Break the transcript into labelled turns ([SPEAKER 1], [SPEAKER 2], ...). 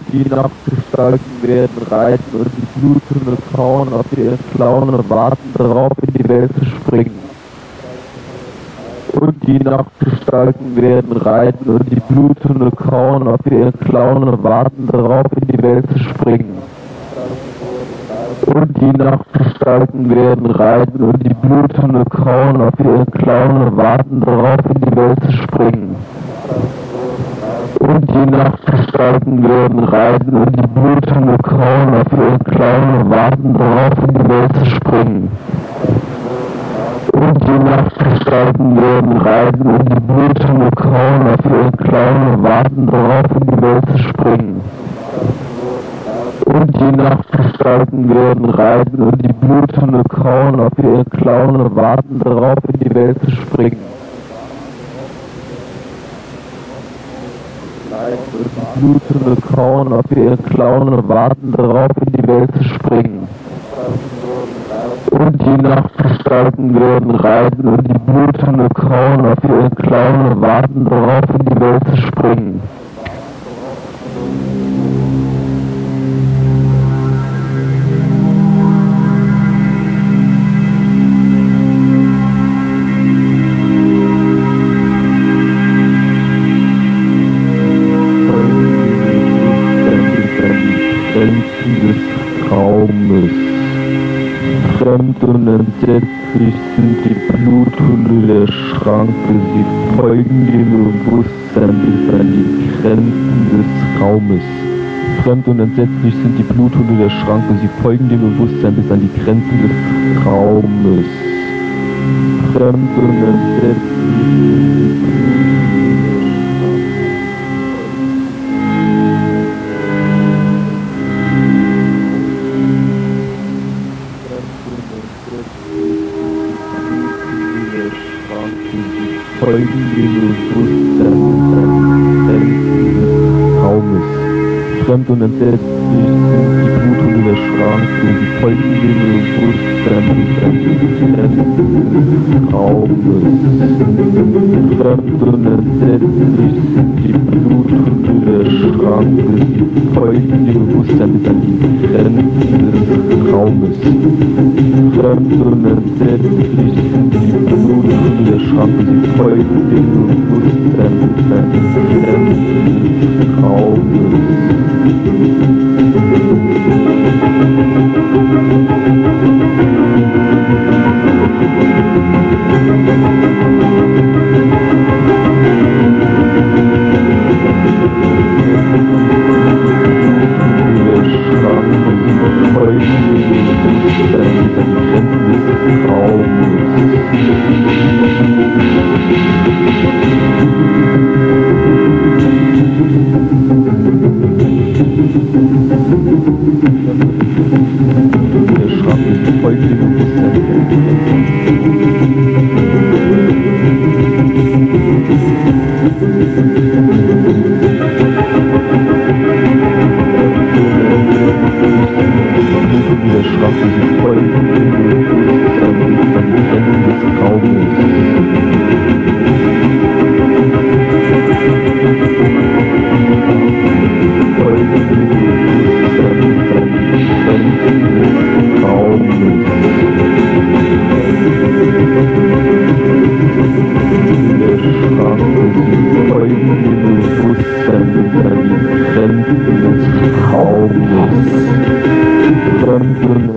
[SPEAKER 1] Die Nachtgestalten werden reiten und die blutende kauen auf ihren Klauen und warten darauf, in die Welt zu springen. Und die Nachtgestalten werden reiten und die blutende kauen auf ihren Klauen und warten darauf, in die Welt zu springen. Und die Nachtgestalten werden reiten und die blutende kauen auf ihren Klauen und warten darauf, in die Welt zu springen. Und die Nachtgestalten werden reiten und die blutende kauen auf ihren Klauen und warten darauf, in die Welt zu springen. Und die Nachtgestalten werden reiten und die blutende kauen auf ihren Klauen und warten darauf, in die Welt zu springen. Und die Nachtgestalten werden reiten und die blutende kauen auf ihren Klauen und warten darauf, in die Welt zu springen. Und die blutende kauen auf ihren Klauen und warten darauf, in die Welt zu springen. Und die Nachtgestalten werden reiten und die blutende kauen auf ihren Klauen und warten darauf, in die Welt zu springen. Fremd und entsetzlich sind die Bluthunde der Schranke, sie folgen dem Bewusstsein bis an die Grenzen des Raumes. Fremd und entsetzlich sind die Bluthunde der Schranke, sie folgen dem Bewusstsein bis an die Grenzen des Raumes. Fremd und entsetzlich. Folgen dem Bewusstsein des Raumes. Fremd und entsetzlich sind die Bluthunde der Schranke, sie folgen dem Bewusstsein des Raumes. Fremd und entsetzlich sind die Bluthunde der Schranke, sie folgen dem Bewusstsein bis an die Grenzen des Raumes. Fremd und entsetzlich sind die Bluthunde der Schranke, sie folgen dem Bewusstsein bis an die Grenzen des Raumes. Grenzen des Raumes.